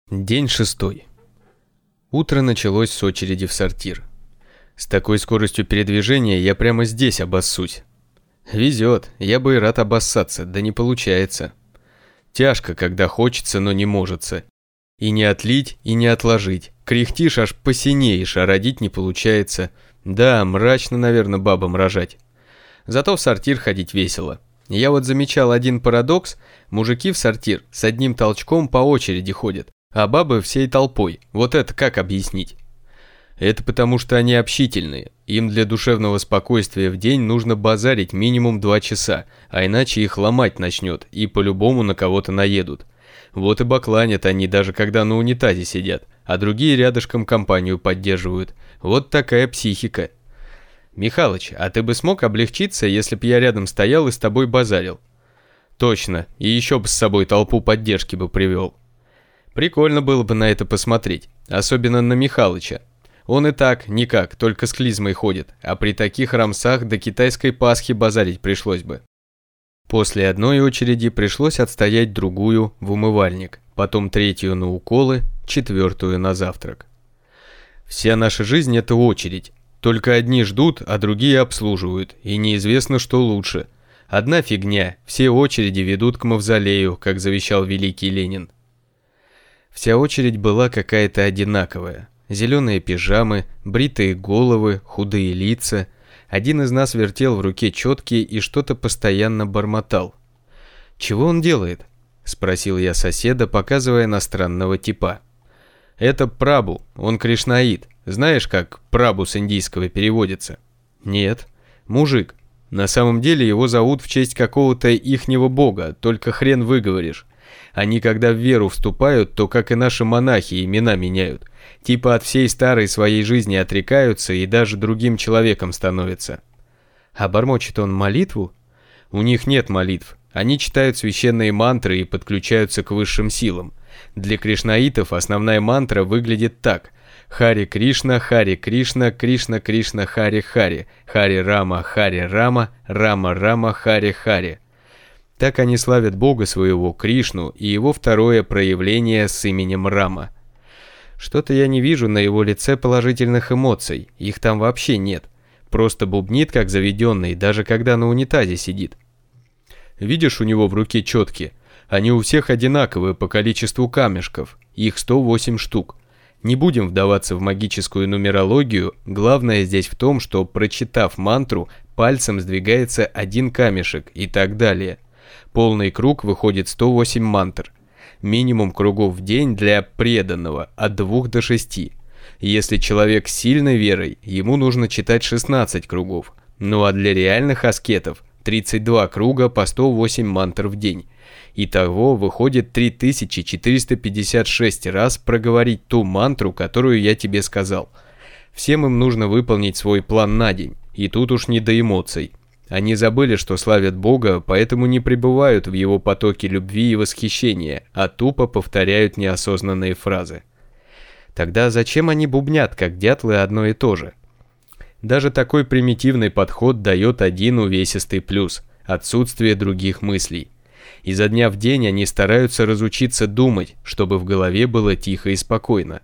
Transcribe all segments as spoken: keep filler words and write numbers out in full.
День шестой. Утро началось с очереди в сортир. С такой скоростью передвижения я прямо здесь обоссусь. Везет, я бы и рад обоссаться, да не получается. Тяжко, когда хочется, но не можется. И не отлить, и не отложить. Кряхтишь, аж посинеешь, а родить не получается. Да, мрачно, наверное, бабам рожать. Зато в сортир ходить весело. Я вот замечал один парадокс. Мужики в сортир с одним толчком по очереди ходят, а бабы всей толпой. Вот это как объяснить? Это потому, что они общительные. Им для душевного спокойствия в день нужно базарить минимум два часа, а иначе их ломать начнет и по-любому на кого-то наедут. Вот и бакланят они, даже когда на унитазе сидят, а другие рядышком компанию поддерживают. Вот такая психика. Михалыч, а ты бы смог облегчиться, если б я рядом стоял и с тобой базарил? Точно, и еще бы с собой толпу поддержки бы привел. Прикольно было бы на это посмотреть, особенно на Михалыча. Он и так никак, только с клизмой ходит, а при таких рамсах до китайской Пасхи базарить пришлось бы. После одной очереди пришлось отстоять другую в умывальник, потом третью на уколы, четвертую на завтрак. Вся наша жизнь – это очередь. Только одни ждут, а другие обслуживают, и неизвестно, что лучше. Одна фигня, все очереди ведут к мавзолею, как завещал великий Ленин. Вся очередь была какая-то одинаковая. Зеленые пижамы, бритые головы, худые лица. Один из нас вертел в руке четки и что-то постоянно бормотал. «Чего он делает?» – спросил я соседа, показывая на странного типа. «Это Прабу, он кришнаит. Знаешь, как Прабу с индийского переводится?» «Нет. Мужик. На самом деле его зовут в честь какого-то ихнего бога, только хрен выговоришь. Они когда в веру вступают, то, как и наши монахи, имена меняют. Типа от всей старой своей жизни отрекаются и даже другим человеком становятся». «А бормочет он молитву?» «У них нет молитв. Они читают священные мантры и подключаются к высшим силам. Для кришнаитов основная мантра выглядит так: Хари Кришна, Хари Кришна, Кришна Кришна, Хари Хари, Хари Рама, Хари Рама, Рама Рама, Хари Хари. Так они славят Бога своего, Кришну, и его второе проявление с именем Рама. Что-то я не вижу на его лице положительных эмоций, их там вообще нет. Просто бубнит, как заведенный, даже когда на унитазе сидит. Видишь у него в руке четки? Они у всех одинаковые по количеству камешков, их сто восемь штук. Не будем вдаваться в магическую нумерологию, главное здесь в том, что, прочитав мантру, пальцем сдвигается один камешек и так далее. Полный круг выходит сто восемь мантр. Минимум кругов в день для преданного от двух до шести. Если человек с сильной верой, ему нужно читать шестнадцать кругов. Ну а для реальных аскетов тридцать два круга по сто восемь мантр в день. Итого выходит три тысячи четыреста пятьдесят шесть раз проговорить ту мантру, которую я тебе сказал. Всем им нужно выполнить свой план на день, и тут уж не до эмоций. Они забыли, что славят Бога, поэтому не пребывают в его потоке любви и восхищения, а тупо повторяют неосознанные фразы. Тогда зачем они бубнят, как дятлы, одно и то же? Даже такой примитивный подход дает один увесистый плюс – отсутствие других мыслей. Изо дня в день они стараются разучиться думать, чтобы в голове было тихо и спокойно.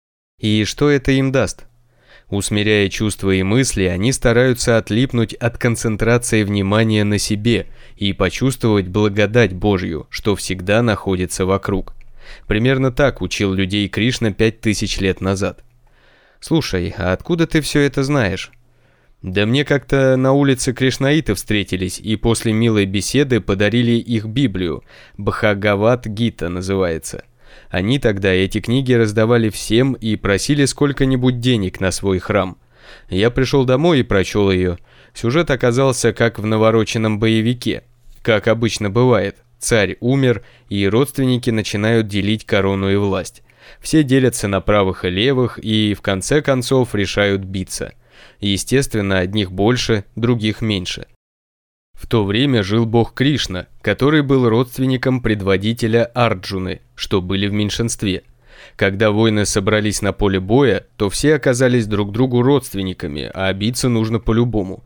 И что это им даст? Усмиряя чувства и мысли, они стараются отлипнуть от концентрации внимания на себе и почувствовать благодать Божью, что всегда находится вокруг. Примерно так учил людей Кришна пять тысяч лет назад. «Слушай, а откуда ты все это знаешь?» «Да мне как-то на улице кришнаиты встретились и после милой беседы подарили их Библию, Бхагавад-гита называется. Они тогда эти книги раздавали всем и просили сколько-нибудь денег на свой храм. Я пришел домой и прочел ее. Сюжет оказался как в навороченном боевике. Как обычно бывает, царь умер, и родственники начинают делить корону и власть. Все делятся на правых и левых и в конце концов решают биться. Естественно, одних больше, других меньше. В то время жил бог Кришна, который был родственником предводителя Арджуны, что были в меньшинстве. Когда воины собрались на поле боя, то все оказались друг другу родственниками, а биться нужно по-любому.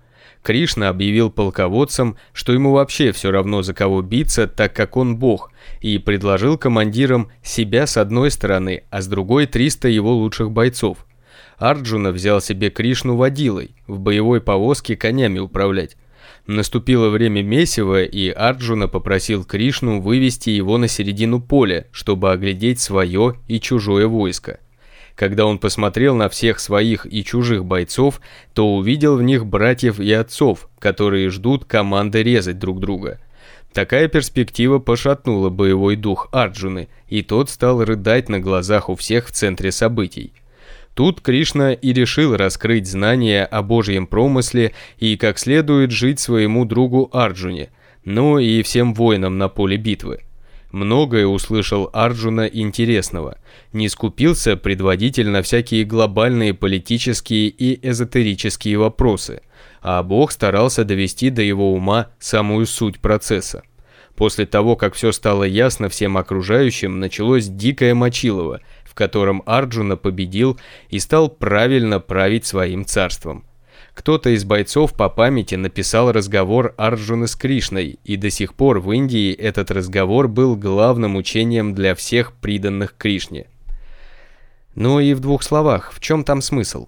Кришна объявил полководцам, что ему вообще все равно за кого биться, так как он бог, и предложил командирам себя с одной стороны, а с другой триста его лучших бойцов. Арджуна взял себе Кришну водилой, в боевой повозке конями управлять. Наступило время месива, и Арджуна попросил Кришну вывести его на середину поля, чтобы оглядеть свое и чужое войско. Когда он посмотрел на всех своих и чужих бойцов, то увидел в них братьев и отцов, которые ждут команды резать друг друга. Такая перспектива пошатнула боевой дух Арджуны, и тот стал рыдать на глазах у всех в центре событий. Тут Кришна и решил раскрыть знания о Божьем промысле и как следует жить своему другу Арджуне, но и всем воинам на поле битвы. Многое услышал Арджуна интересного, не скупился предводитель на всякие глобальные политические и эзотерические вопросы, а Бог старался довести до его ума самую суть процесса. После того, как все стало ясно всем окружающим, началось дикое мочилово, в котором Арджуна победил и стал правильно править своим царством. Кто-то из бойцов по памяти написал разговор Арджуны с Кришной, и до сих пор в Индии этот разговор был главным учением для всех приданных Кришне. Ну и в двух словах, в чем там смысл?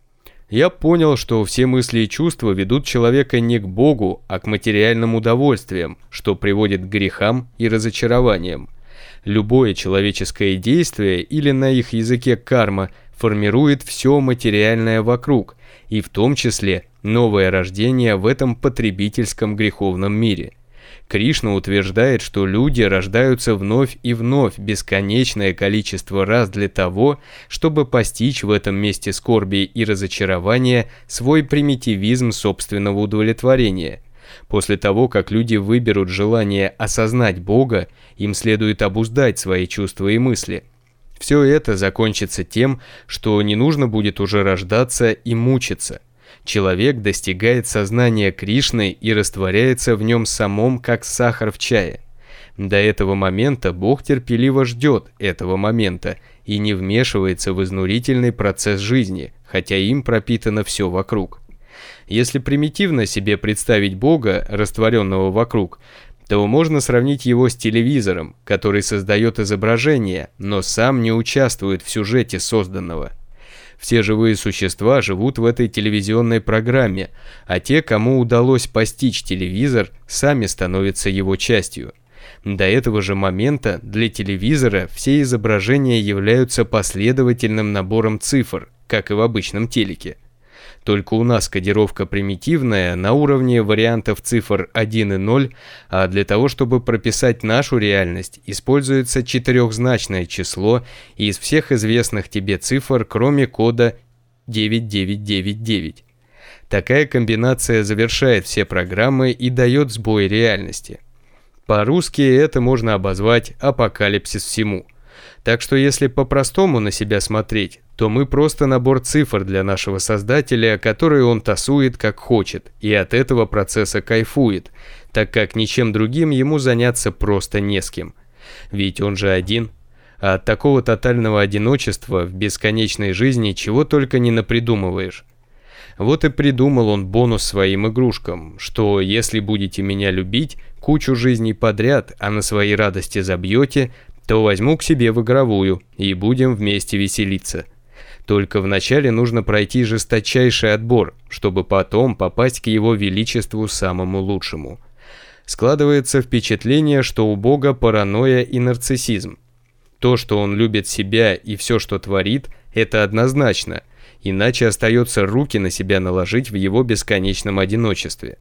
Я понял, что все мысли и чувства ведут человека не к Богу, а к материальным удовольствиям, что приводит к грехам и разочарованиям. Любое человеческое действие, или на их языке карма, формирует все материальное вокруг, и в том числе новое рождение в этом потребительском греховном мире. Кришна утверждает, что люди рождаются вновь и вновь бесконечное количество раз для того, чтобы постичь в этом месте скорби и разочарования свой примитивизм собственного удовлетворения. После того, как люди выберут желание осознать Бога, им следует обуздать свои чувства и мысли. Все это закончится тем, что не нужно будет уже рождаться и мучиться. Человек достигает сознания Кришны и растворяется в нем самом, как сахар в чае. До этого момента Бог терпеливо ждет этого момента и не вмешивается в изнурительный процесс жизни, хотя им пропитано все вокруг. Если примитивно себе представить Бога, растворенного вокруг, то можно сравнить его с телевизором, который создает изображение, но сам не участвует в сюжете созданного. Все живые существа живут в этой телевизионной программе, а те, кому удалось постичь телевизор, сами становятся его частью. До этого же момента для телевизора все изображения являются последовательным набором цифр, как и в обычном телеке. Только у нас кодировка примитивная, на уровне вариантов цифр один и ноль, а для того, чтобы прописать нашу реальность, используется четырехзначное число из всех известных тебе цифр, кроме кода девять девять девять девять. Такая комбинация завершает все программы и дает сбой реальности. По-русски это можно обозвать апокалипсис всему. Так что если по-простому на себя смотреть, то мы просто набор цифр для нашего создателя, которые он тасует как хочет, и от этого процесса кайфует, так как ничем другим ему заняться просто не с кем. Ведь он же один. А от такого тотального одиночества в бесконечной жизни чего только не напридумываешь. Вот и придумал он бонус своим игрушкам, что если будете меня любить кучу жизней подряд, а на свои радости забьете, то возьму к себе в игровую и будем вместе веселиться. Только вначале нужно пройти жесточайший отбор, чтобы потом попасть к его величеству самому лучшему. Складывается впечатление, что у Бога паранойя и нарциссизм. То, что он любит себя и все, что творит, это однозначно, иначе остается руки на себя наложить в его бесконечном одиночестве.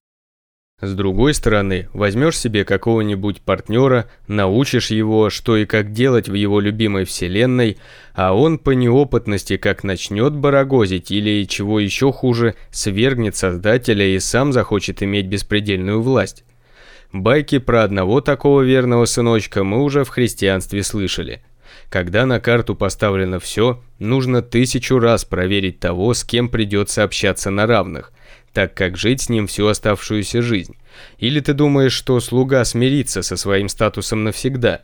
С другой стороны, возьмешь себе какого-нибудь партнера, научишь его, что и как делать в его любимой вселенной, а он по неопытности как начнет барагозить или, чего еще хуже, свергнет создателя и сам захочет иметь беспредельную власть. Байки про одного такого верного сыночка мы уже в христианстве слышали. Когда на карту поставлено все, нужно тысячу раз проверить того, с кем придется общаться на равных, так как жить с ним всю оставшуюся жизнь. Или ты думаешь, что слуга смирится со своим статусом навсегда?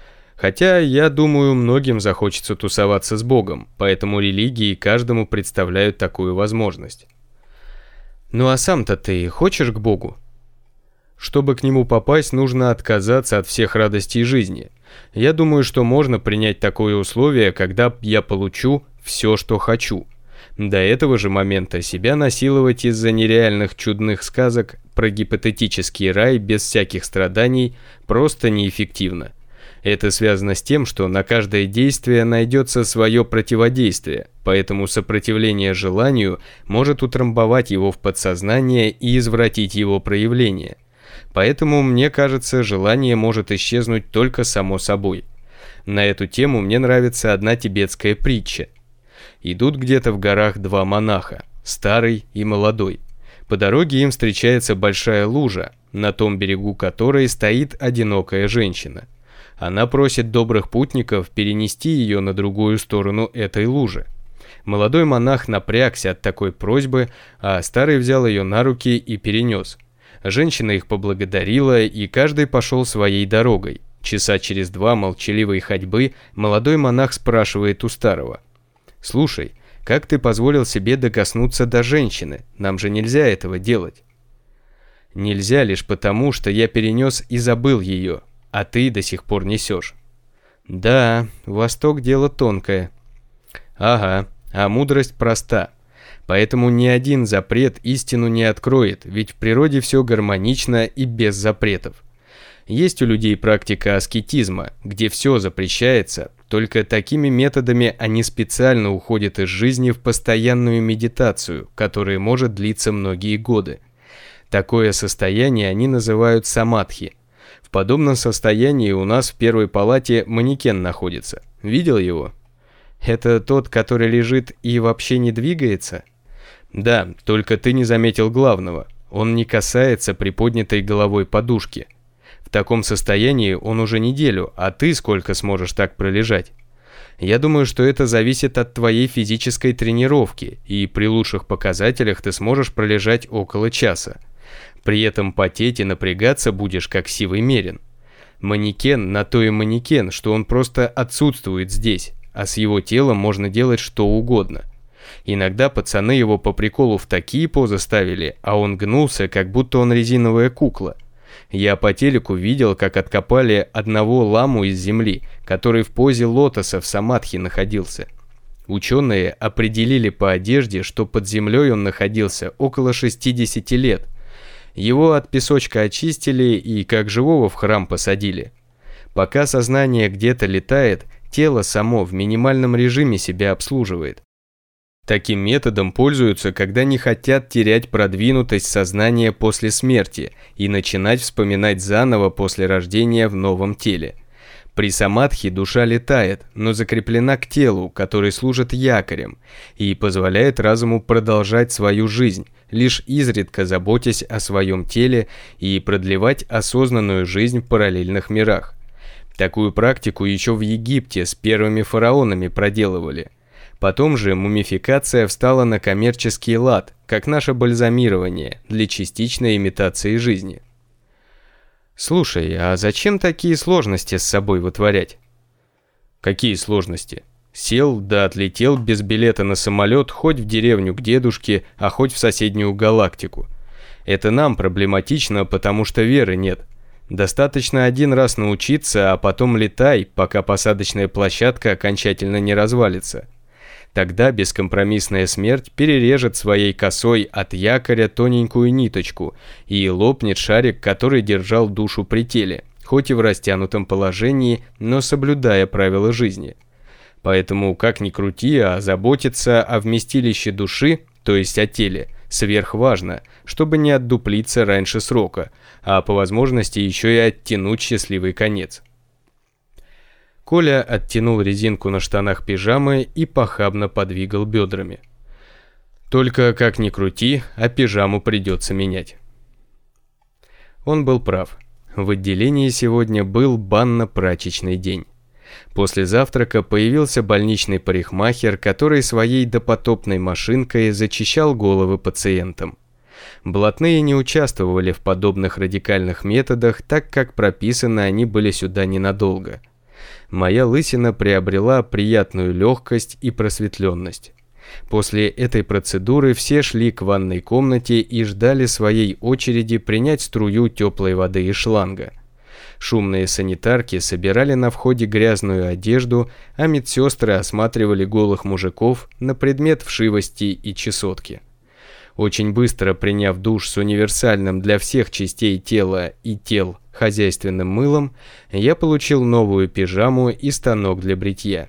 Хотя, я думаю, многим захочется тусоваться с Богом, поэтому религии каждому представляют такую возможность. Ну а сам-то ты хочешь к Богу? Чтобы к нему попасть, нужно отказаться от всех радостей жизни. Я думаю, что можно принять такое условие, когда я получу все, что хочу. До этого же момента себя насиловать из-за нереальных чудных сказок про гипотетический рай без всяких страданий просто неэффективно. Это связано с тем, что на каждое действие найдется свое противодействие, поэтому сопротивление желанию может утрамбовать его в подсознание и извратить его проявление. Поэтому, мне кажется, желание может исчезнуть только само собой. На эту тему мне нравится одна тибетская притча. Идут где-то в горах два монаха, старый и молодой. По дороге им встречается большая лужа, на том берегу которой стоит одинокая женщина. Она просит добрых путников перенести ее на другую сторону этой лужи. Молодой монах напрягся от такой просьбы, а старый взял ее на руки и перенес. Женщина их поблагодарила, и каждый пошел своей дорогой. Часа через два молчаливой ходьбы молодой монах спрашивает у старого: «Слушай, как ты позволил себе докоснуться до женщины? Нам же нельзя этого делать». «Нельзя лишь потому, что я перенес и забыл ее, а ты до сих пор несешь». «Да, Восток дело тонкое». «Ага, а мудрость проста. Поэтому ни один запрет истину не откроет, ведь в природе все гармонично и без запретов. Есть у людей практика аскетизма, где все запрещается, только такими методами они специально уходят из жизни в постоянную медитацию, которая может длиться многие годы. Такое состояние они называют самадхи. В подобном состоянии у нас в первой палате манекен находится. Видел его? Это тот, который лежит и вообще не двигается? Да, только ты не заметил главного. Он не касается приподнятой головой подушки. В таком состоянии он уже неделю, а ты сколько сможешь так пролежать? Я думаю, что это зависит от твоей физической тренировки, и при лучших показателях ты сможешь пролежать около часа. При этом потеть и напрягаться будешь как сивый мерин. Манекен на то и манекен, что он просто отсутствует здесь, а с его телом можно делать что угодно. Иногда пацаны его по приколу в такие позы ставили, а он гнулся, как будто он резиновая кукла. Я по телеку видел, как откопали одного ламу из земли, который в позе лотоса в самадхи находился. Ученые определили по одежде, что под землей он находился около шестидесяти лет. Его от песочка очистили и как живого в храм посадили. Пока сознание где-то летает, тело само в минимальном режиме себя обслуживает. Таким методом пользуются, когда не хотят терять продвинутость сознания после смерти и начинать вспоминать заново после рождения в новом теле. При самадхи душа летает, но закреплена к телу, который служит якорем, и позволяет разуму продолжать свою жизнь, лишь изредка заботясь о своем теле и продлевать осознанную жизнь в параллельных мирах. Такую практику еще в Египте с первыми фараонами проделывали. Потом же мумификация встала на коммерческий лад, как наше бальзамирование для частичной имитации жизни. Слушай, а зачем такие сложности с собой вытворять? Какие сложности? Сел да отлетел без билета на самолет хоть в деревню к дедушке, а хоть в соседнюю галактику. Это нам проблематично, потому что веры нет. Достаточно один раз научиться, а потом летай, пока посадочная площадка окончательно не развалится. Тогда бескомпромиссная смерть перережет своей косой от якоря тоненькую ниточку и лопнет шарик, который держал душу при теле, хоть и в растянутом положении, но соблюдая правила жизни. Поэтому, как ни крути, а заботиться о вместилище души, то есть о теле, сверхважно, чтобы не отдуплиться раньше срока, а по возможности еще и оттянуть счастливый конец. Коля оттянул резинку на штанах пижамы и похабно подвигал бедрами. Только, как ни крути, а пижаму придется менять. Он был прав. В отделении сегодня был банно-прачечный день. После завтрака появился больничный парикмахер, который своей допотопной машинкой зачищал головы пациентам. Блатные не участвовали в подобных радикальных методах, так как прописаны они были сюда ненадолго. Моя лысина приобрела приятную легкость и просветленность. После этой процедуры все шли к ванной комнате и ждали своей очереди принять струю теплой воды из шланга. Шумные санитарки собирали на входе грязную одежду, а медсестры осматривали голых мужиков на предмет вшивости и чесотки. Очень быстро приняв душ с универсальным для всех частей тела и тел хозяйственным мылом, я получил новую пижаму и станок для бритья.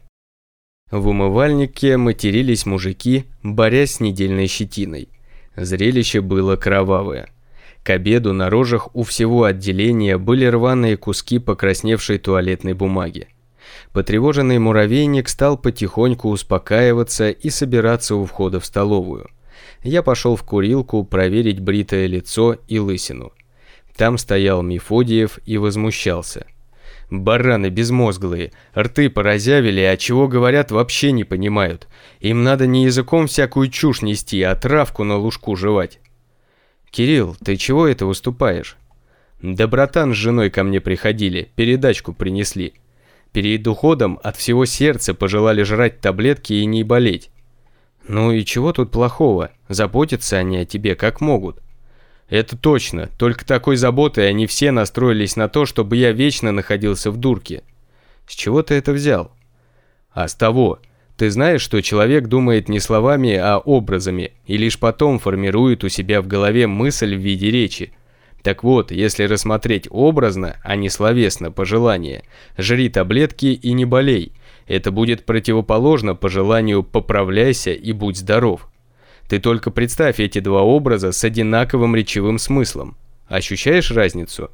В умывальнике матерились мужики, борясь с недельной щетиной. Зрелище было кровавое. К обеду на рожах у всего отделения были рваные куски покрасневшей туалетной бумаги. Потревоженный муравейник стал потихоньку успокаиваться и собираться у входа в столовую. Я пошел в курилку проверить бритое лицо и лысину. Там стоял Мефодиев и возмущался. «Бараны безмозглые, рты поразявили, а чего говорят, вообще не понимают. Им надо не языком всякую чушь нести, а травку на лужку жевать». «Кирилл, ты чего это выступаешь?» «Да братан с женой ко мне приходили, передачку принесли. Перед уходом от всего сердца пожелали жрать таблетки и не болеть». «Ну и чего тут плохого? Заботятся они о тебе как могут». «Это точно, только такой заботой они все настроились на то, чтобы я вечно находился в дурке». «С чего ты это взял?» «А с того. Ты знаешь, что человек думает не словами, а образами, и лишь потом формирует у себя в голове мысль в виде речи. Так вот, если рассмотреть образно, а не словесно пожелание, жри таблетки и не болей, это будет противоположно пожеланию «поправляйся и будь здоров». Ты только представь эти два образа с одинаковым речевым смыслом. Ощущаешь разницу?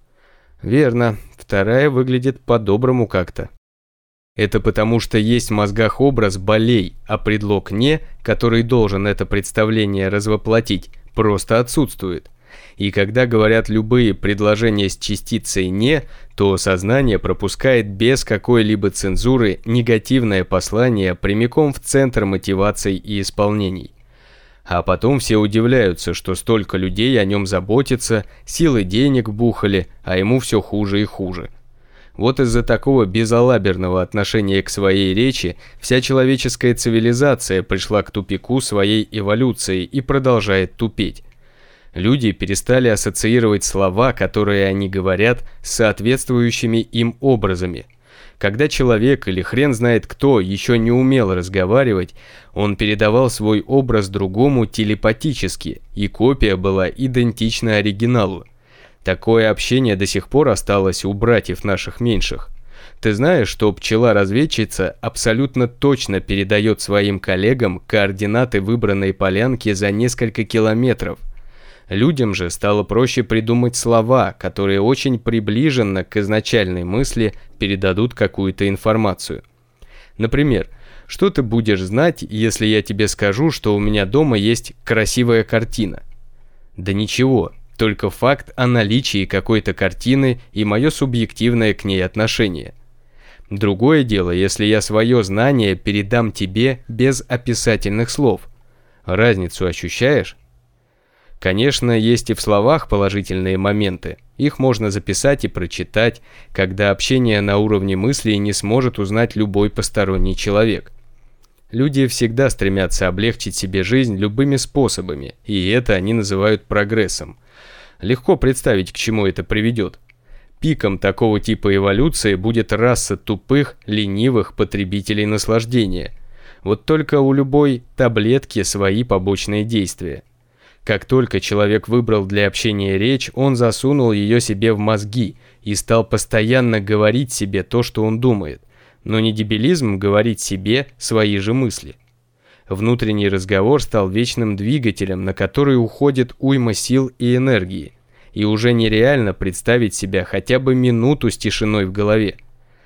Верно, вторая выглядит по-доброму как-то. Это потому, что есть в мозгах образ «болей», а предлог «не», который должен это представление развоплотить, просто отсутствует. И когда говорят любые предложения с частицей «не», то сознание пропускает без какой-либо цензуры негативное послание прямиком в центр мотиваций и исполнений. А потом все удивляются, что столько людей о нем заботятся, силы денег вбухали, а ему все хуже и хуже. Вот из-за такого безалаберного отношения к своей речи вся человеческая цивилизация пришла к тупику своей эволюции и продолжает тупеть. Люди перестали ассоциировать слова, которые они говорят, с соответствующими им образами. Когда человек или хрен знает кто еще не умел разговаривать, он передавал свой образ другому телепатически, и копия была идентична оригиналу. Такое общение до сих пор осталось у братьев наших меньших. Ты знаешь, что пчела-разведчица абсолютно точно передает своим коллегам координаты выбранной полянки за несколько километров. Людям же стало проще придумать слова, которые очень приближенно к изначальной мысли передадут какую-то информацию. Например, что ты будешь знать, если я тебе скажу, что у меня дома есть красивая картина? Да ничего, только факт о наличии какой-то картины и мое субъективное к ней отношение. Другое дело, если я свое знание передам тебе без описательных слов. Разницу ощущаешь? Конечно, есть и в словах положительные моменты. Их можно записать и прочитать, когда общение на уровне мыслей не сможет узнать любой посторонний человек. Люди всегда стремятся облегчить себе жизнь любыми способами, и это они называют прогрессом. Легко представить, к чему это приведет. Пиком такого типа эволюции будет раса тупых, ленивых потребителей наслаждения. Вот только у любой таблетки свои побочные действия. Как только человек выбрал для общения речь, он засунул ее себе в мозги и стал постоянно говорить себе то, что он думает. Но не дебилизм говорить себе свои же мысли. Внутренний разговор стал вечным двигателем, на который уходит уйма сил и энергии. И уже нереально представить себя хотя бы минуту с тишиной в голове.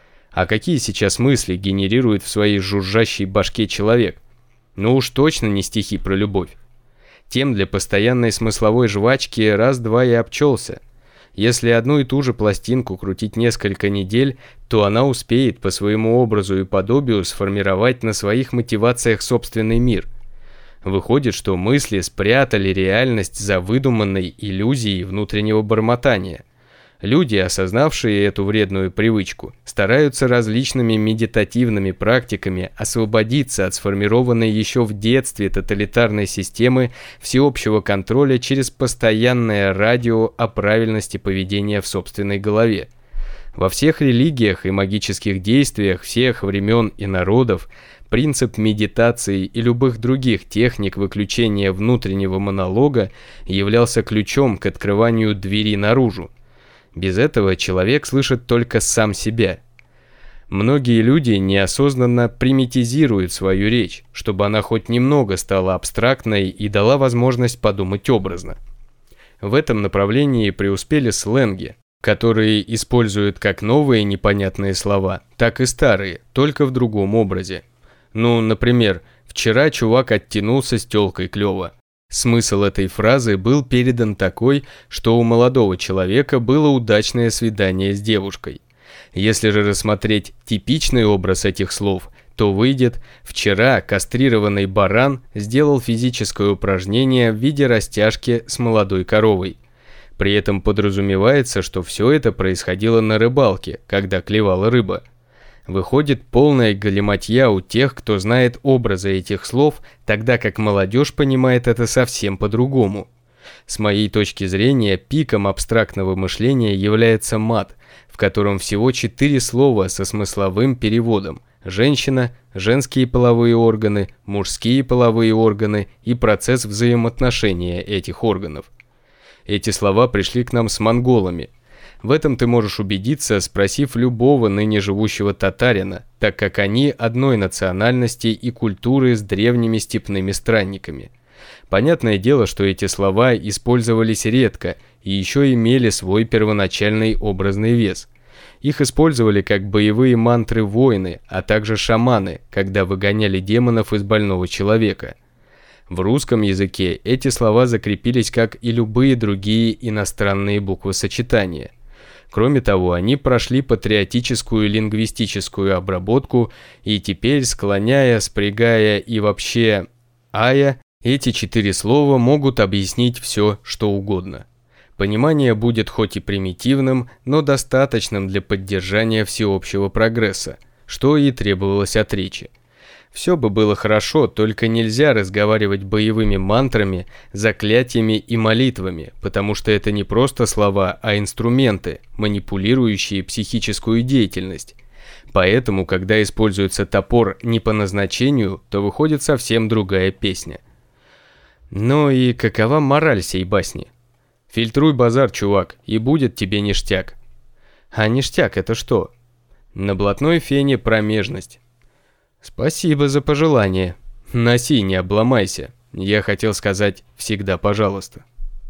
А какие сейчас мысли генерирует в своей жужжащей башке человек? Ну уж точно не стихи про любовь. Тем для постоянной смысловой жвачки раз-два и обчелся. Если одну и ту же пластинку крутить несколько недель, то она успеет по своему образу и подобию сформировать на своих мотивациях собственный мир. Выходит, что мысли спрятали реальность за выдуманной иллюзией внутреннего бормотания. Люди, осознавшие эту вредную привычку, стараются различными медитативными практиками освободиться от сформированной еще в детстве тоталитарной системы всеобщего контроля через постоянное радио о правильности поведения в собственной голове. Во всех религиях и магических действиях всех времен и народов принцип медитации и любых других техник выключения внутреннего монолога являлся ключом к открыванию двери наружу. Без этого человек слышит только сам себя. Многие люди неосознанно примитизируют свою речь, чтобы она хоть немного стала абстрактной и дала возможность подумать образно. В этом направлении преуспели сленги, которые используют как новые непонятные слова, так и старые, только в другом образе. Ну, например, «вчера чувак оттянулся с тёлкой клёво». Смысл этой фразы был передан такой, что у молодого человека было удачное свидание с девушкой. Если же рассмотреть типичный образ этих слов, то выйдет: «вчера кастрированный баран сделал физическое упражнение в виде растяжки с молодой коровой». При этом подразумевается, что все это происходило на рыбалке, когда клевала рыба. Выходит полная галиматья у тех, кто знает образы этих слов, тогда как молодежь понимает это совсем по-другому. С моей точки зрения, пиком абстрактного мышления является мат, в котором всего четыре слова со смысловым переводом: женщина, женские половые органы, мужские половые органы и процесс взаимоотношения этих органов. Эти слова пришли к нам с монголами. В этом ты можешь убедиться, спросив любого ныне живущего татарина, так как они одной национальности и культуры с древними степными странниками. Понятное дело, что эти слова использовались редко и еще имели свой первоначальный образный вес. Их использовали как боевые мантры воины, а также шаманы, когда выгоняли демонов из больного человека. В русском языке эти слова закрепились как и любые другие иностранные буквосочетания. Кроме того, они прошли патриотическую лингвистическую обработку и теперь, склоняя, спрягая и вообще ая, эти четыре слова могут объяснить все, что угодно. Понимание будет хоть и примитивным, но достаточным для поддержания всеобщего прогресса, что и требовалось от речи. Все бы было хорошо, только нельзя разговаривать боевыми мантрами, заклятиями и молитвами, потому что это не просто слова, а инструменты, манипулирующие психическую деятельность. Поэтому, когда используется топор не по назначению, то выходит совсем другая песня. Ну и какова мораль сей басни? Фильтруй базар, чувак, и будет тебе ништяк. А ништяк это что? На блатной фене промежность. Спасибо за пожелание. Носи, не обломайся. Я хотел сказать всегда пожалуйста.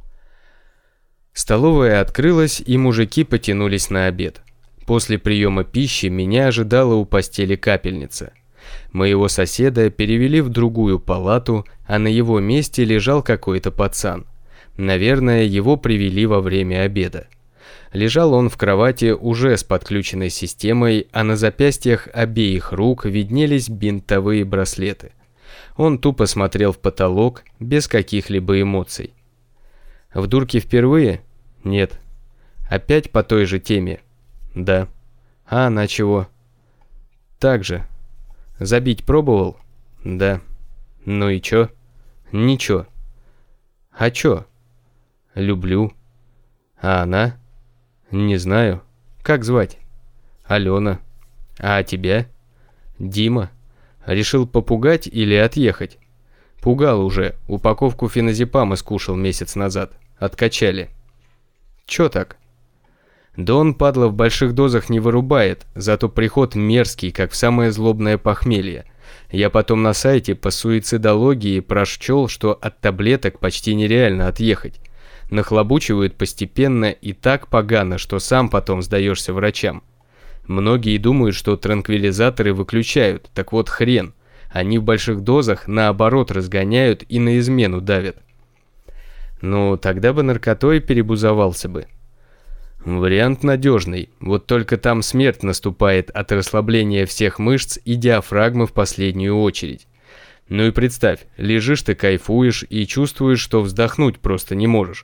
Столовая открылась, и мужики потянулись на обед. После приема пищи меня ожидала у постели капельница. Моего соседа перевели в другую палату, а на его месте лежал какой-то пацан. Наверное, его привели во время обеда. Лежал он в кровати уже с подключенной системой, а на запястьях обеих рук виднелись бинтовые браслеты. Он тупо смотрел в потолок, без каких-либо эмоций. В дурке впервые? Нет. Опять по той же теме? Да. А она чего? Так же. Забить пробовал? Да. Ну и чё? Ничего. А чё? Люблю. А она? Не знаю. Как звать? Алена. А тебя? Дима. Решил попугать или отъехать? Пугал уже. Упаковку феназепама скушал месяц назад. Откачали. Чё так? Да он, падла, в больших дозах не вырубает, зато приход мерзкий, как в самое злобное похмелье. Я потом на сайте по суицидологии прочел, что от таблеток почти нереально отъехать. Нахлобучивают постепенно и так погано, что сам потом сдаешься врачам. Многие думают, что транквилизаторы выключают, так вот хрен. Они в больших дозах наоборот разгоняют и на измену давят. Ну, тогда бы наркотой перебузовался бы. Вариант надежный, вот только там смерть наступает от расслабления всех мышц и диафрагмы в последнюю очередь. Ну и представь, лежишь ты, кайфуешь и чувствуешь, что вздохнуть просто не можешь.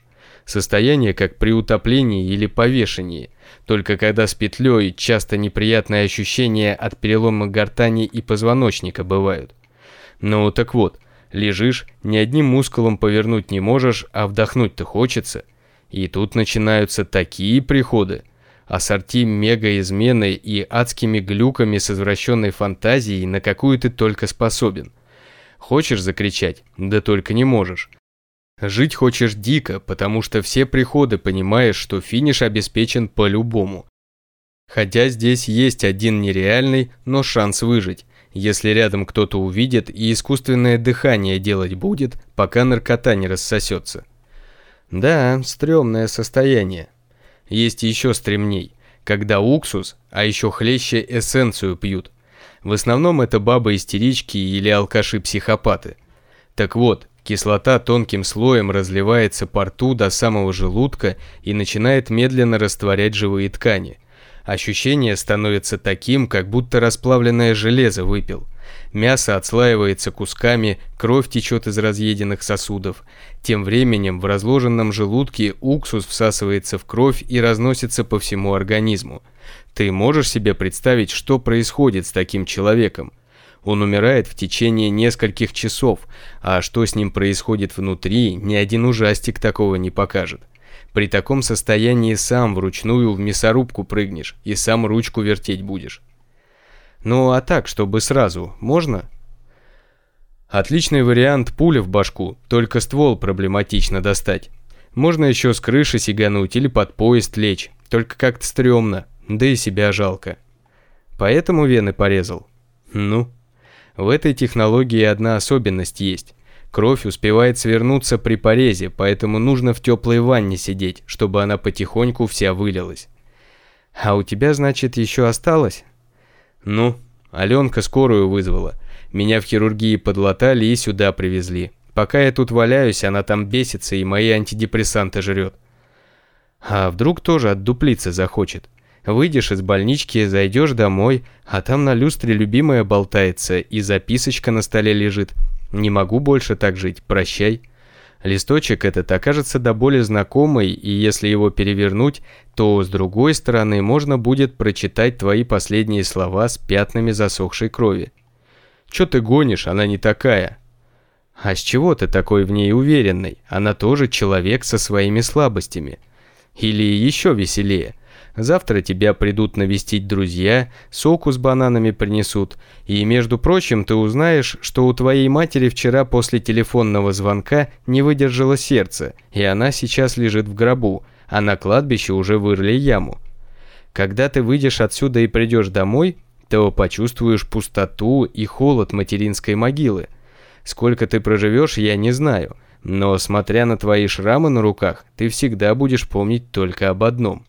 Состояние как при утоплении или повешении, только когда с петлей часто неприятные ощущения от перелома гортани и позвоночника бывают. Ну так вот, лежишь, ни одним мускулом повернуть не можешь, а вдохнуть-то хочется. И тут начинаются такие приходы. Ассорти мега-изменой и адскими глюками с извращенной фантазией, на какую ты только способен. Хочешь закричать? Да только не можешь. Жить хочешь дико, потому что все приходы понимаешь, что финиш обеспечен по-любому. Хотя здесь есть один нереальный, но шанс выжить, если рядом кто-то увидит и искусственное дыхание делать будет, пока наркота не рассосется. Да, стрёмное состояние. Есть еще стремней, когда уксус, а еще хлеще эссенцию пьют. В основном это бабы-истерички или алкаши-психопаты. Так вот, кислота тонким слоем разливается по рту до самого желудка и начинает медленно растворять живые ткани. Ощущение становится таким, как будто расплавленное железо выпил. Мясо отслаивается кусками, кровь течет из разъеденных сосудов. Тем временем в разложенном желудке уксус всасывается в кровь и разносится по всему организму. Ты можешь себе представить, что происходит с таким человеком? Он умирает в течение нескольких часов, а что с ним происходит внутри, ни один ужастик такого не покажет. При таком состоянии сам вручную в мясорубку прыгнешь и сам ручку вертеть будешь. Ну а так, чтобы сразу, можно? Отличный вариант пуля в башку, только ствол проблематично достать. Можно еще с крыши сигануть или под поезд лечь, только как-то стрёмно, да и себя жалко. Поэтому вены порезал? Ну, в этой технологии одна особенность есть. Кровь успевает свернуться при порезе, поэтому нужно в теплой ванне сидеть, чтобы она потихоньку вся вылилась. А у тебя, значит, еще осталось? Ну, Аленка скорую вызвала. Меня в хирургии подлатали и сюда привезли. Пока я тут валяюсь, она там бесится и мои антидепрессанты жрет. А вдруг тоже отдуплиться захочет? Выйдешь из больнички, зайдешь домой, а там на люстре любимая болтается и записочка на столе лежит. Не могу больше так жить, прощай. Листочек этот окажется до боли знакомый, и если его перевернуть, то с другой стороны можно будет прочитать твои последние слова с пятнами засохшей крови. Чё ты гонишь, она не такая. А с чего ты такой в ней уверенный? Она тоже человек со своими слабостями. Или еще веселее. Завтра тебя придут навестить друзья, соку с бананами принесут, и, между прочим, ты узнаешь, что у твоей матери вчера после телефонного звонка не выдержало сердце, и она сейчас лежит в гробу, а на кладбище уже вырыли яму. Когда ты выйдешь отсюда и придешь домой, то почувствуешь пустоту и холод материнской могилы. Сколько ты проживешь, я не знаю, но, смотря на твои шрамы на руках, ты всегда будешь помнить только об одном.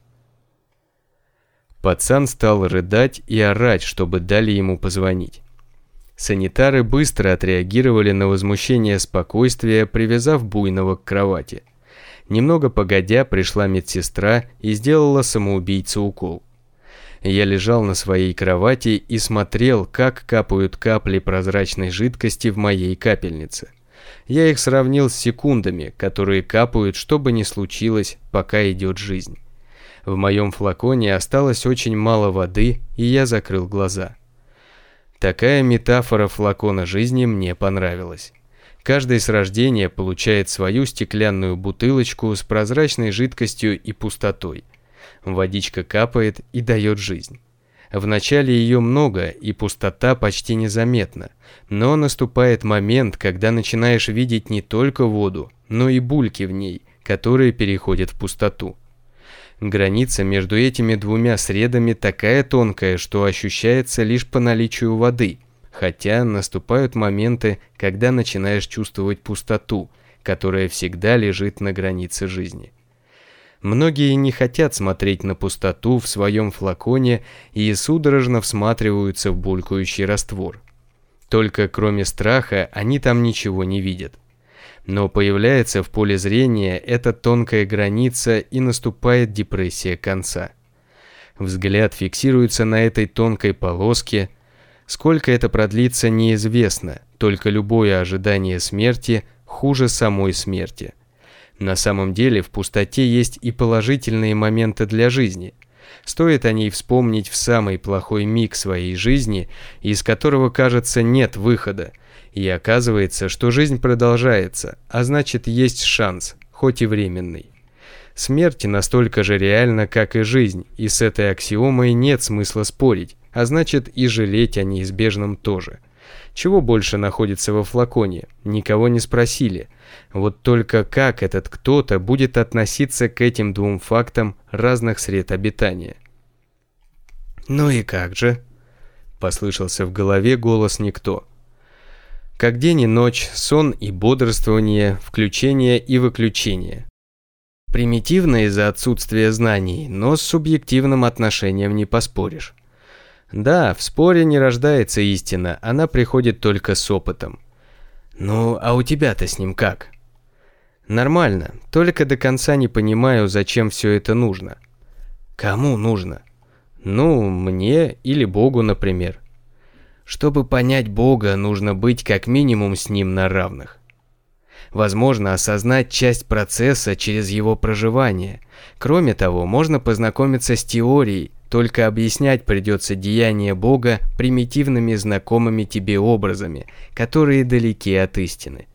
Пацан стал рыдать и орать, чтобы дали ему позвонить. Санитары быстро отреагировали на возмущение спокойствия, привязав буйного к кровати. Немного погодя пришла медсестра и сделала самоубийце укол. Я лежал на своей кровати и смотрел, как капают капли прозрачной жидкости в моей капельнице. Я их сравнил с секундами, которые капают, что бы ни случилось, пока идет жизнь. В моем флаконе осталось очень мало воды, и я закрыл глаза. Такая метафора флакона жизни мне понравилась. Каждый с рождения получает свою стеклянную бутылочку с прозрачной жидкостью и пустотой. Водичка капает и дает жизнь. Вначале ее много, и пустота почти незаметна, но наступает момент, когда начинаешь видеть не только воду, но и бульки в ней, которые переходят в пустоту. Граница между этими двумя средами такая тонкая, что ощущается лишь по наличию воды, хотя наступают моменты, когда начинаешь чувствовать пустоту, которая всегда лежит на границе жизни. Многие не хотят смотреть на пустоту в своем флаконе и судорожно всматриваются в булькающий раствор. Только кроме страха они там ничего не видят. Но появляется в поле зрения эта тонкая граница, и наступает депрессия конца. Взгляд фиксируется на этой тонкой полоске. Сколько это продлится, неизвестно, только любое ожидание смерти хуже самой смерти. На самом деле в пустоте есть и положительные моменты для жизни. Стоит о ней вспомнить в самый плохой миг своей жизни, из которого, кажется, нет выхода, и оказывается, что жизнь продолжается, а значит, есть шанс, хоть и временный. Смерть настолько же реальна, как и жизнь, и с этой аксиомой нет смысла спорить, а значит, и жалеть о неизбежном тоже. Чего больше находится во флаконе? Никого не спросили. Вот только как этот кто-то будет относиться к этим двум фактам разных сред обитания? «Ну и как же?» – послышался в голове голос никто. Как день и ночь, сон и бодрствование, включение и выключение. Примитивно из-за отсутствия знаний, но с субъективным отношением не поспоришь. Да, в споре не рождается истина, она приходит только с опытом. Ну, а у тебя-то с ним как? Нормально, только до конца не понимаю, зачем все это нужно. Кому нужно? Ну, мне или Богу, например. Чтобы понять Бога, нужно быть как минимум с Ним на равных. Возможно, осознать часть процесса через его проживание. Кроме того, можно познакомиться с теорией, только объяснять придется деяния Бога примитивными знакомыми тебе образами, которые далеки от истины.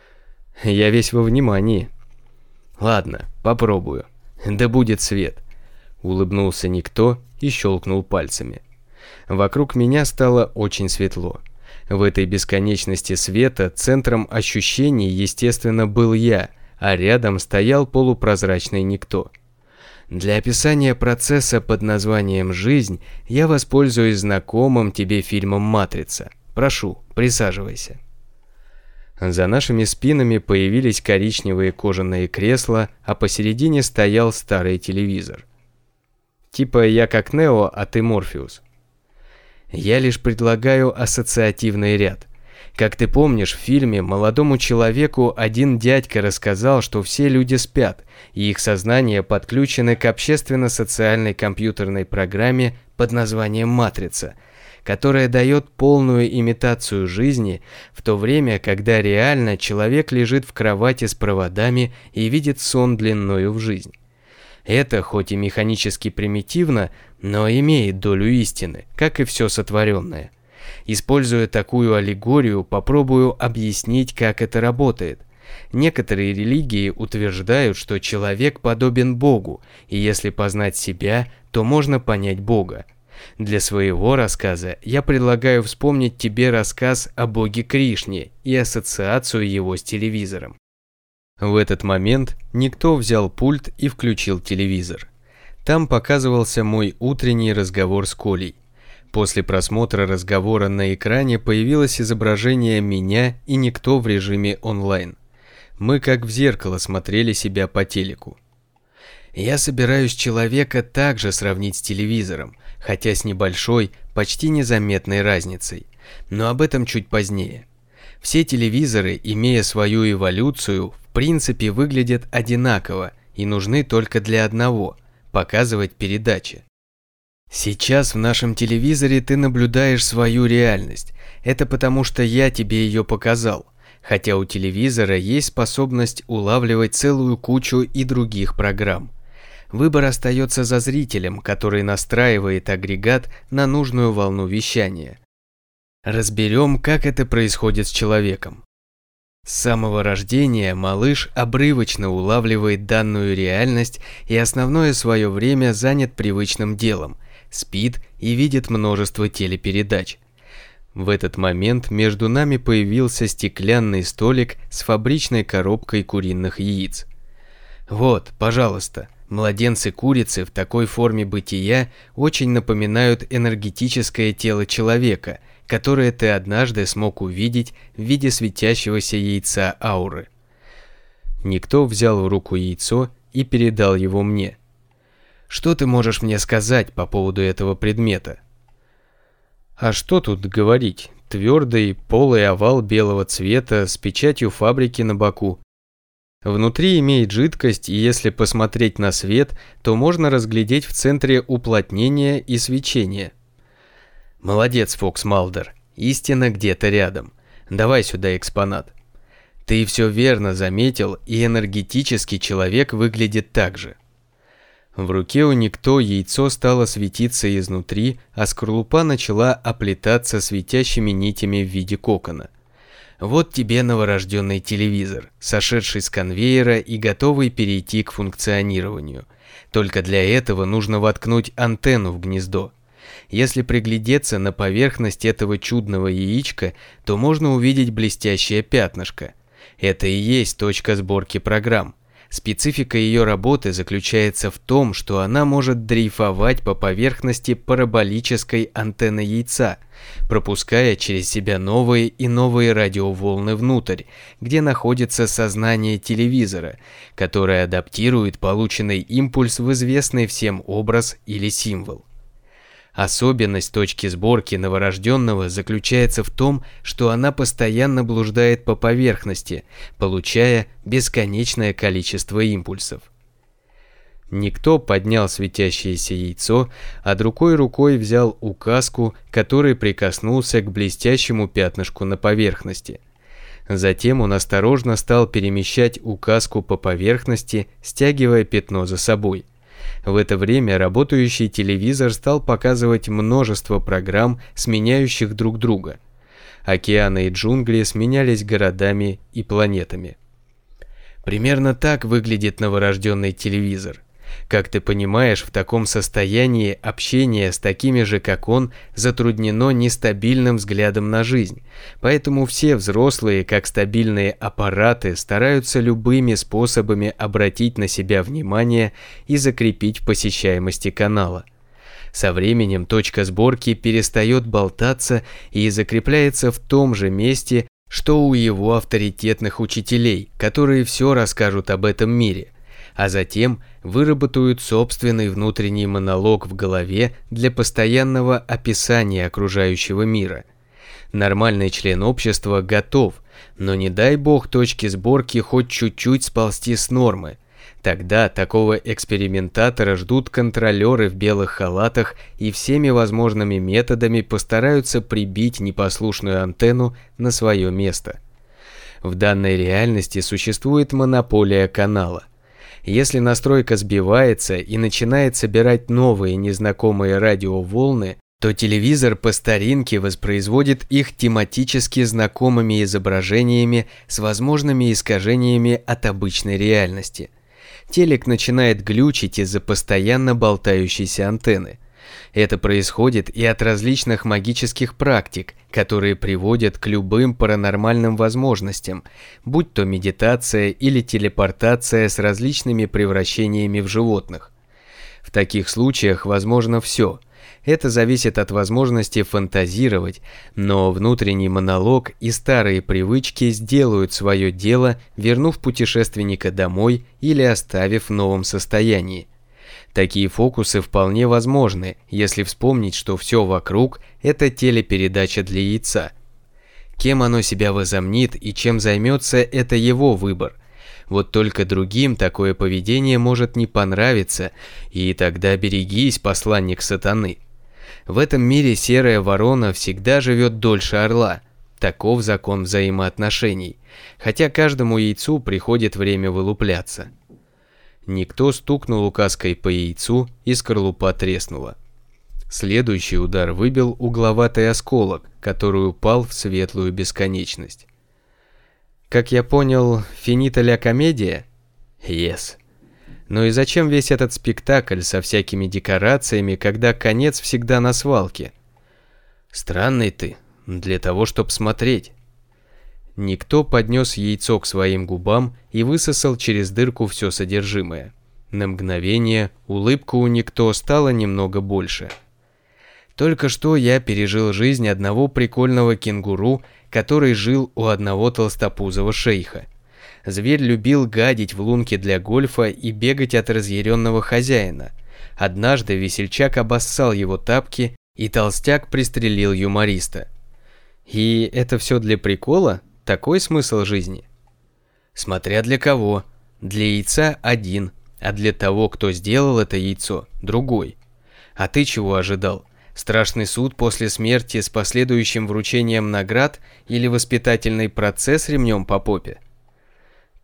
Я весь во внимании. Ладно, попробую. Да будет свет. Улыбнулся никто и щелкнул пальцами. Вокруг меня стало очень светло. В этой бесконечности света центром ощущений, естественно, был я, а рядом стоял полупрозрачный никто. Для описания процесса под названием «Жизнь» я воспользуюсь знакомым тебе фильмом «Матрица». Прошу, присаживайся. За нашими спинами появились коричневые кожаные кресла, а посередине стоял старый телевизор. Типа я как Нео, а ты Морфеус. Я лишь предлагаю ассоциативный ряд. Как ты помнишь, в фильме молодому человеку один дядька рассказал, что все люди спят, и их сознания подключены к общественно-социальной компьютерной программе под названием «Матрица», которая дает полную имитацию жизни, в то время, когда реально человек лежит в кровати с проводами и видит сон длиною в жизнь. Это, хоть и механически примитивно, но имеет долю истины, как и все сотворенное. Используя такую аллегорию, попробую объяснить, как это работает. Некоторые религии утверждают, что человек подобен Богу, и если познать себя, то можно понять Бога. Для своего рассказа я предлагаю вспомнить тебе рассказ о боге Кришне и ассоциацию его с телевизором. В этот момент никто взял пульт и включил телевизор. Там показывался мой утренний разговор с Колей. После просмотра разговора на экране появилось изображение меня и никто в режиме онлайн. Мы как в зеркало смотрели себя по телеку. Я собираюсь человека также сравнить с телевизором, хотя с небольшой, почти незаметной разницей. Но об этом чуть позднее. Все телевизоры, имея свою эволюцию, в принципе выглядят одинаково и нужны только для одного – показывать передачи. Сейчас в нашем телевизоре ты наблюдаешь свою реальность. Это потому, что я тебе ее показал. Хотя у телевизора есть способность улавливать целую кучу и других программ. Выбор остается за зрителем, который настраивает агрегат на нужную волну вещания. Разберем, как это происходит с человеком. С самого рождения малыш обрывочно улавливает данную реальность и основное свое время занят привычным делом, спит и видит множество телепередач. В этот момент между нами появился стеклянный столик с фабричной коробкой куриных яиц. Вот, пожалуйста, младенцы-курицы в такой форме бытия очень напоминают энергетическое тело человека, которое ты однажды смог увидеть в виде светящегося яйца ауры. Никто взял в руку яйцо и передал его мне. Что ты можешь мне сказать по поводу этого предмета? А что тут говорить? Твердый, полый овал белого цвета с печатью фабрики на боку. Внутри имеет жидкость, и если посмотреть на свет, то можно разглядеть в центре уплотнение и свечение. Молодец, Фокс Малдер. Истина где-то рядом. Давай сюда экспонат. Ты все верно заметил, и энергетически человек выглядит так же. В руке у Никто яйцо стало светиться изнутри, а скорлупа начала оплетаться светящими нитями в виде кокона. Вот тебе новорожденный телевизор, сошедший с конвейера и готовый перейти к функционированию. Только для этого нужно воткнуть антенну в гнездо. Если приглядеться на поверхность этого чудного яичка, то можно увидеть блестящее пятнышко. Это и есть точка сборки программ. Специфика ее работы заключается в том, что она может дрейфовать по поверхности параболической антенны яйца, пропуская через себя новые и новые радиоволны внутрь, где находится сознание телевизора, которое адаптирует полученный импульс в известный всем образ или символ. Особенность точки сборки новорожденного заключается в том, что она постоянно блуждает по поверхности, получая бесконечное количество импульсов. Никто поднял светящееся яйцо, а другой рукой взял указку, который прикоснулся к блестящему пятнышку на поверхности. Затем он осторожно стал перемещать указку по поверхности, стягивая пятно за собой. В это время работающий телевизор стал показывать множество программ, сменяющих друг друга. Океаны и джунгли сменялись городами и планетами. Примерно так выглядит новорожденный телевизор. Как ты понимаешь, в таком состоянии общение с такими же, как он, затруднено нестабильным взглядом на жизнь. Поэтому все взрослые, как стабильные аппараты, стараются любыми способами обратить на себя внимание и закрепить в посещаемости канала. Со временем точка сборки перестает болтаться и закрепляется в том же месте, что у его авторитетных учителей, которые все расскажут об этом мире, а затем выработают собственный внутренний монолог в голове для постоянного описания окружающего мира. Нормальный член общества готов, но не дай бог точке сборки хоть чуть-чуть сползти с нормы. Тогда такого экспериментатора ждут контролеры в белых халатах и всеми возможными методами постараются прибить непослушную антенну на свое место. В данной реальности существует монополия канала. Если настройка сбивается и начинает собирать новые незнакомые радиоволны, то телевизор по старинке воспроизводит их тематически знакомыми изображениями с возможными искажениями от обычной реальности. Телек начинает глючить из-за постоянно болтающейся антенны. Это происходит и от различных магических практик, которые приводят к любым паранормальным возможностям, будь то медитация или телепортация с различными превращениями в животных. В таких случаях возможно все. Это зависит от возможности фантазировать, но внутренний монолог и старые привычки сделают свое дело, вернув путешественника домой или оставив в новом состоянии. Такие фокусы вполне возможны, если вспомнить, что все вокруг – это телепередача для яйца. Кем оно себя возомнит и чем займется – это его выбор. Вот только другим такое поведение может не понравиться, и тогда берегись, посланник сатаны. В этом мире серая ворона всегда живет дольше орла. Таков закон взаимоотношений, хотя каждому яйцу приходит время вылупляться. Никто стукнул указкой по яйцу, и скорлупа треснула. Следующий удар выбил угловатый осколок, который упал в светлую бесконечность. Как я понял, финита ля комедия? Yes. Ну и зачем весь этот спектакль со всякими декорациями, когда конец всегда на свалке? Странный ты, для того, чтобы смотреть. Никто поднес яйцо к своим губам и высосал через дырку все содержимое. На мгновение улыбка у Никто стала немного больше. Только что я пережил жизнь одного прикольного кенгуру, который жил у одного толстопузого шейха. Зверь любил гадить в лунке для гольфа и бегать от разъяренного хозяина. Однажды весельчак обоссал его тапки, и толстяк пристрелил юмориста. И это все для прикола? Такой смысл жизни? Смотря для кого. Для яйца один, а для того, кто сделал это яйцо, другой. А ты чего ожидал? Страшный суд после смерти с последующим вручением наград или воспитательный процесс ремнем по попе?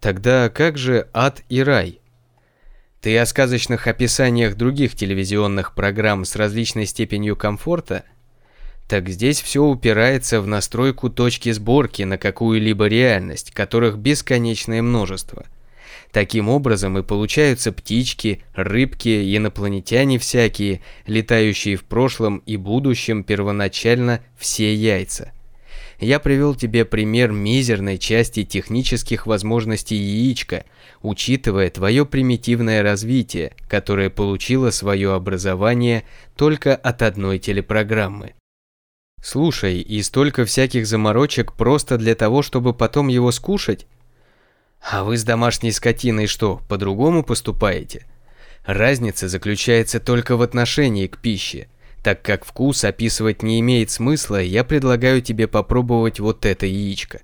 Тогда как же ад и рай? Ты о сказочных описаниях других телевизионных программ с различной степенью комфорта? Так здесь все упирается в настройку точки сборки на какую-либо реальность, которых бесконечное множество. Таким образом и получаются птички, рыбки, инопланетяне всякие, летающие в прошлом и будущем первоначально все яйца. Я привел тебе пример мизерной части технических возможностей яичка, учитывая твое примитивное развитие, которое получило свое образование только от одной телепрограммы. Слушай, и столько всяких заморочек просто для того, чтобы потом его скушать? А вы с домашней скотиной что, по-другому поступаете? Разница заключается только в отношении к пище. Так как вкус описывать не имеет смысла, я предлагаю тебе попробовать вот это яичко.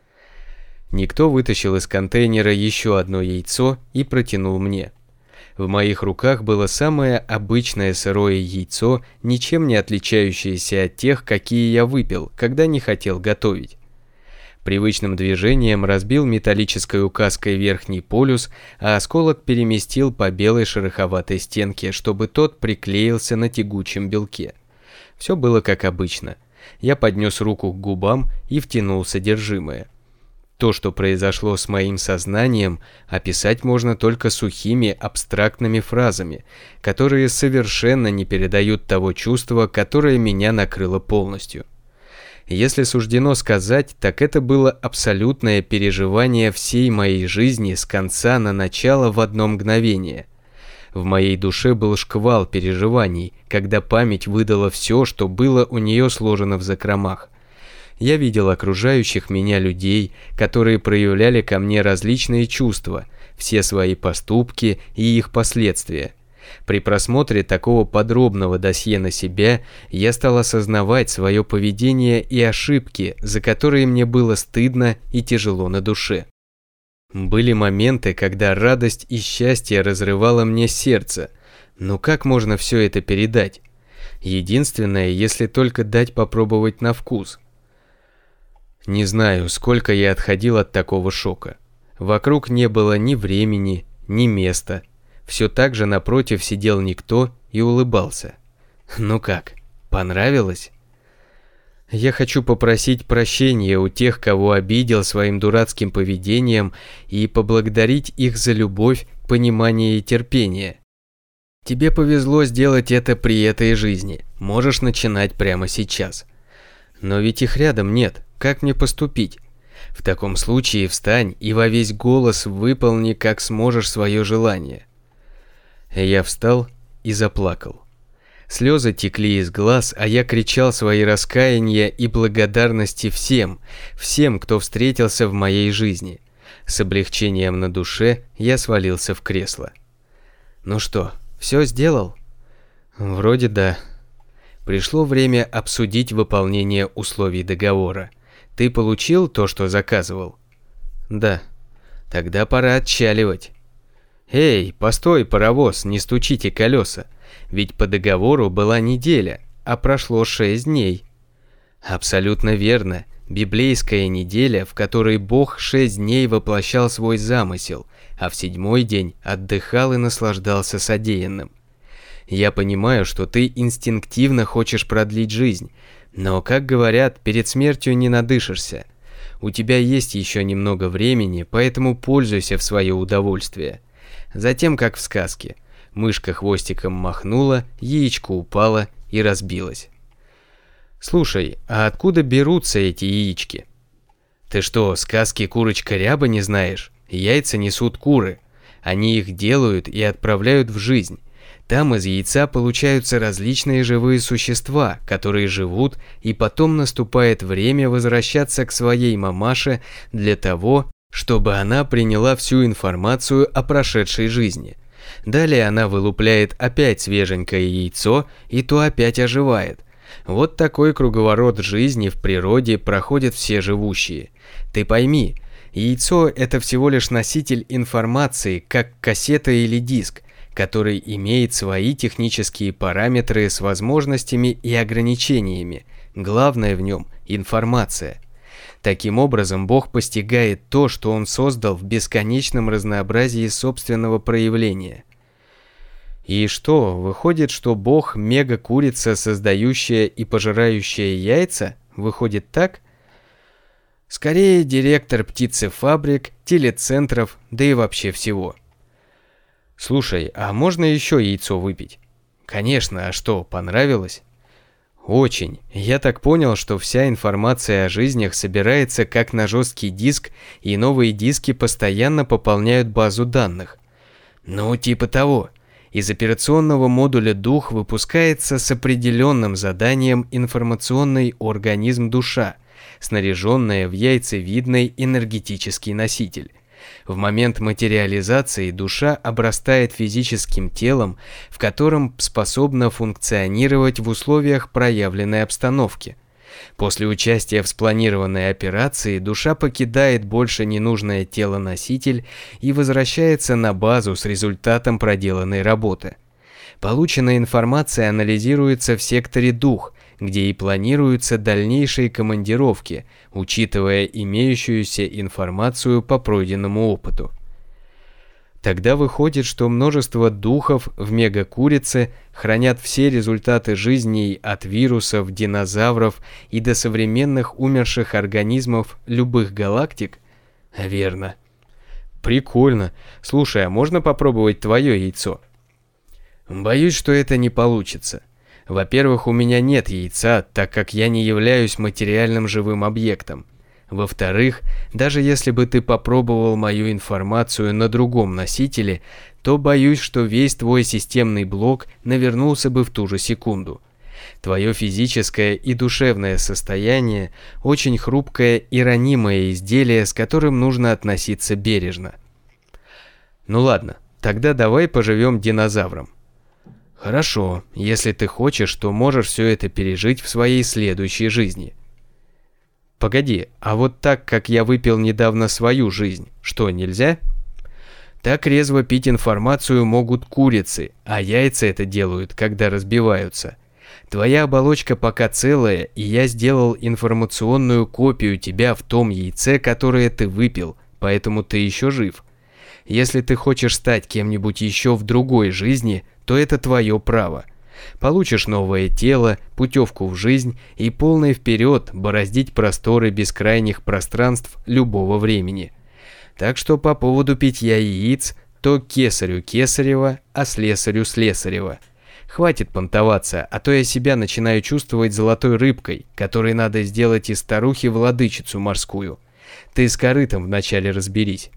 Никто вытащил из контейнера еще одно яйцо и протянул мне. В моих руках было самое обычное сырое яйцо, ничем не отличающееся от тех, какие я выпил, когда не хотел готовить. Привычным движением разбил металлической указкой верхний полюс, а осколок переместил по белой шероховатой стенке, чтобы тот приклеился на тягучем белке. Все было как обычно. Я поднес руку к губам и втянул содержимое. То, что произошло с моим сознанием, описать можно только сухими абстрактными фразами, которые совершенно не передают того чувства, которое меня накрыло полностью. Если суждено сказать, так это было абсолютное переживание всей моей жизни с конца на начало в одно мгновение. В моей душе был шквал переживаний, когда память выдала все, что было у нее сложено в закромах. Я видел окружающих меня людей, которые проявляли ко мне различные чувства, все свои поступки и их последствия. При просмотре такого подробного досье на себя я стал осознавать свое поведение и ошибки, за которые мне было стыдно и тяжело на душе. Были моменты, когда радость и счастье разрывало мне сердце, но как можно все это передать? Единственное, если только дать попробовать на вкус. Не знаю, сколько я отходил от такого шока. Вокруг не было ни времени, ни места. Все так же напротив сидел никто и улыбался. Ну как, понравилось? Я хочу попросить прощения у тех, кого обидел своим дурацким поведением, и поблагодарить их за любовь, понимание и терпение. Тебе повезло сделать это при этой жизни. Можешь начинать прямо сейчас. Но ведь их рядом нет. Как мне поступить? В таком случае встань и во весь голос выполни, как сможешь, свое желание. Я встал и заплакал. Слезы текли из глаз, а я кричал свои раскаяния и благодарности всем, всем, кто встретился в моей жизни. С облегчением на душе я свалился в кресло. Ну что, все сделал? Вроде да. Пришло время обсудить выполнение условий договора. Ты получил то, что заказывал? Да. Тогда пора отчаливать. Эй, постой, паровоз, не стучите колеса. Ведь по договору была неделя, а прошло шесть дней. Абсолютно верно. Библейская неделя, в которой Бог шесть дней воплощал свой замысел, а в седьмой день отдыхал и наслаждался содеянным. Я понимаю, что ты инстинктивно хочешь продлить жизнь, но, как говорят, перед смертью не надышишься. У тебя есть еще немного времени, поэтому пользуйся в свое удовольствие. Затем, как в сказке, мышка хвостиком махнула, яичко упало и разбилось. Слушай, а откуда берутся эти яички? Ты что, сказки «Курочка-ряба» не знаешь? Яйца несут куры. Они их делают и отправляют в жизнь. Там из яйца получаются различные живые существа, которые живут, и потом наступает время возвращаться к своей мамаше для того, чтобы она приняла всю информацию о прошедшей жизни. Далее она вылупляет опять свеженькое яйцо, и то опять оживает. Вот такой круговорот жизни в природе проходят все живущие. Ты пойми, яйцо – это всего лишь носитель информации, как кассета или диск, который имеет свои технические параметры с возможностями и ограничениями. Главное в нем – информация. Таким образом, Бог постигает то, что Он создал в бесконечном разнообразии собственного проявления. И что, выходит, что Бог мега-курица, создающая и пожирающая яйца? Выходит так? Скорее, директор птицефабрик, телецентров, да и вообще всего. Слушай, а можно еще яйцо выпить? Конечно, а что, понравилось? Очень. Я так понял, что вся информация о жизнях собирается как на жесткий диск, и новые диски постоянно пополняют базу данных. Ну, типа того. Из операционного модуля дух выпускается с определенным заданием информационный организм душа, снаряженная в яйцевидный энергетический носитель. В момент материализации душа обрастает физическим телом, в котором способна функционировать в условиях проявленной обстановки. После участия в спланированной операции душа покидает больше ненужное тело-носитель и возвращается на базу с результатом проделанной работы. Полученная информация анализируется в секторе дух, где и планируются дальнейшие командировки, учитывая имеющуюся информацию по пройденному опыту. Тогда выходит, что множество духов в мегакурице хранят все результаты жизней от вирусов, динозавров и до современных умерших организмов любых галактик? Верно. Прикольно. Слушай, а можно попробовать твое яйцо? Боюсь, что это не получится. Во-первых, у меня нет яйца, так как я не являюсь материальным живым объектом. Во-вторых, даже если бы ты попробовал мою информацию на другом носителе, то боюсь, что весь твой системный блок навернулся бы в ту же секунду. Твое физическое и душевное состояние – очень хрупкое и ранимое изделие, с которым нужно относиться бережно. Ну ладно, тогда давай поживем динозавром. Хорошо, если ты хочешь, то можешь все это пережить в своей следующей жизни. Погоди, а вот так, как я выпил недавно свою жизнь, что, нельзя? Так резво пить информацию могут курицы, а яйца это делают, когда разбиваются. Твоя оболочка пока целая, и я сделал информационную копию тебя в том яйце, которое ты выпил, поэтому ты еще жив. Если ты хочешь стать кем-нибудь еще в другой жизни, то это твое право. Получишь новое тело, путевку в жизнь и полный вперед бороздить просторы бескрайних пространств любого времени. Так что по поводу питья яиц, то кесарю кесарева, а слесарю слесарева. Хватит понтоваться, а то я себя начинаю чувствовать золотой рыбкой, которой надо сделать из старухи владычицу морскую. Ты с корытом вначале разберись.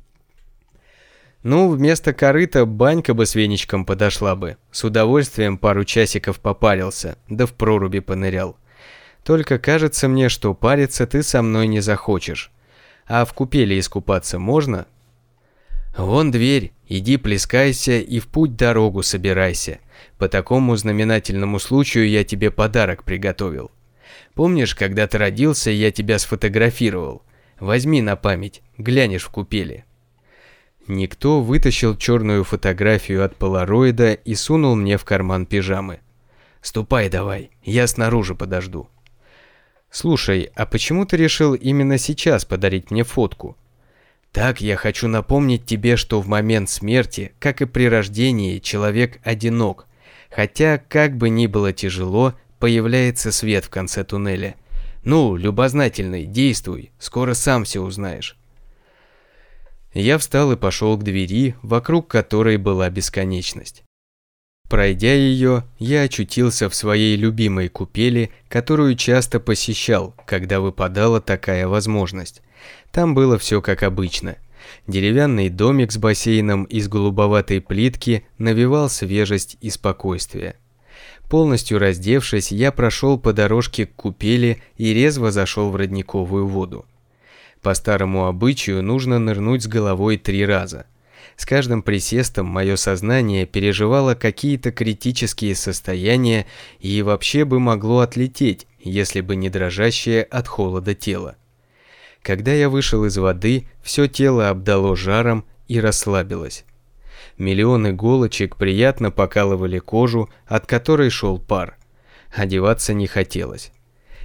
Ну, вместо корыта банька бы с веничком подошла бы. С удовольствием пару часиков попарился, да в проруби понырял. Только кажется мне, что париться ты со мной не захочешь. А в купели искупаться можно? Вон дверь, иди плескайся и в путь дорогу собирайся. По такому знаменательному случаю я тебе подарок приготовил. Помнишь, когда ты родился, я тебя сфотографировал? Возьми на память, глянешь в купели. Никто вытащил черную фотографию от полароида и сунул мне в карман пижамы. «Ступай давай, я снаружи подожду». «Слушай, а почему ты решил именно сейчас подарить мне фотку?» «Так я хочу напомнить тебе, что в момент смерти, как и при рождении, человек одинок. Хотя, как бы ни было тяжело, появляется свет в конце туннеля. Ну, любознательный, действуй, скоро сам все узнаешь». Я встал и пошел к двери, вокруг которой была бесконечность. Пройдя ее, я очутился в своей любимой купели, которую часто посещал, когда выпадала такая возможность. Там было все как обычно. Деревянный домик с бассейном из голубоватой плитки навевал свежесть и спокойствие. Полностью раздевшись, я прошел по дорожке к купели и резво зашел в родниковую воду. По старому обычаю нужно нырнуть с головой три раза. С каждым присестом мое сознание переживало какие-то критические состояния и вообще бы могло отлететь, если бы не дрожащее от холода тело. Когда я вышел из воды, все тело обдало жаром и расслабилось. Миллионы иголочек приятно покалывали кожу, от которой шел пар. Одеваться не хотелось.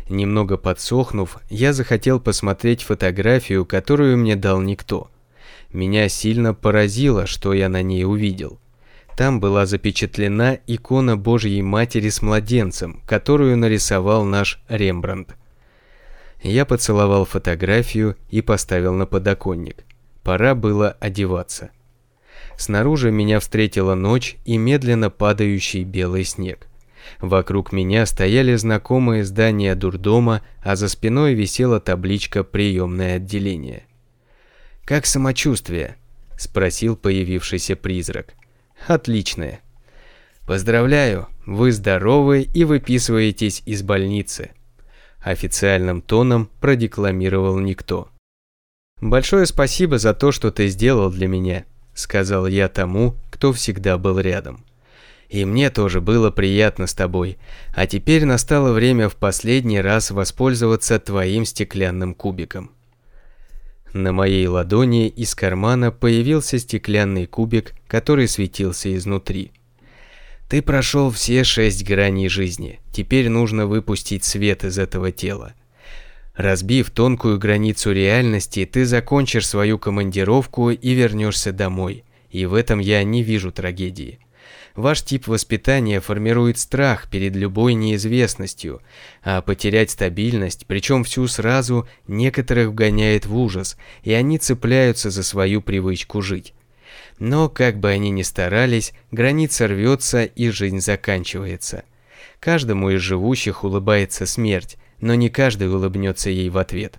Немного подсохнув, я захотел посмотреть фотографию, которую мне дал никто. Меня сильно поразило, что я на ней увидел. Там была запечатлена икона Божьей Матери с младенцем, которую нарисовал наш Рембрандт. Я поцеловал фотографию и поставил на подоконник. Пора было одеваться. Снаружи меня встретила ночь и медленно падающий белый снег. Вокруг меня стояли знакомые здания дурдома, а за спиной висела табличка «Приемное отделение». «Как самочувствие?» – спросил появившийся призрак. «Отличное». «Поздравляю, вы здоровы и выписываетесь из больницы», – официальным тоном продекламировал никто. «Большое спасибо за то, что ты сделал для меня», – сказал я тому, кто всегда был рядом. «И мне тоже было приятно с тобой, а теперь настало время в последний раз воспользоваться твоим стеклянным кубиком». На моей ладони из кармана появился стеклянный кубик, который светился изнутри. «Ты прошел все шесть граней жизни, теперь нужно выпустить свет из этого тела. Разбив тонкую границу реальности, ты закончишь свою командировку и вернешься домой, и в этом я не вижу трагедии. Ваш тип воспитания формирует страх перед любой неизвестностью, а потерять стабильность, причем всю сразу, некоторых вгоняет в ужас, и они цепляются за свою привычку жить. Но, как бы они ни старались, граница рвется и жизнь заканчивается. Каждому из живущих улыбается смерть, но не каждый улыбнется ей в ответ».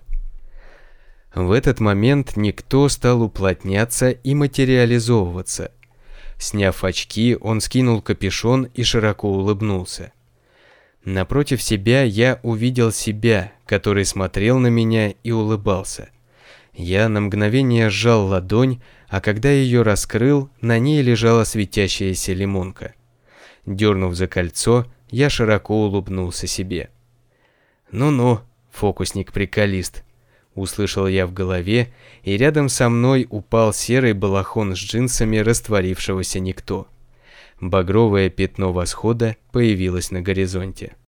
В этот момент никто стал уплотняться и материализовываться. Сняв очки, он скинул капюшон и широко улыбнулся. Напротив себя я увидел себя, который смотрел на меня и улыбался. Я на мгновение сжал ладонь, а когда ее раскрыл, на ней лежала светящаяся лимонка. Дернув за кольцо, я широко улыбнулся себе. «Ну-ну, фокусник-приколист», — услышал я в голове, и рядом со мной упал серый балахон с джинсами растворившегося никто. Багровое пятно восхода появилось на горизонте.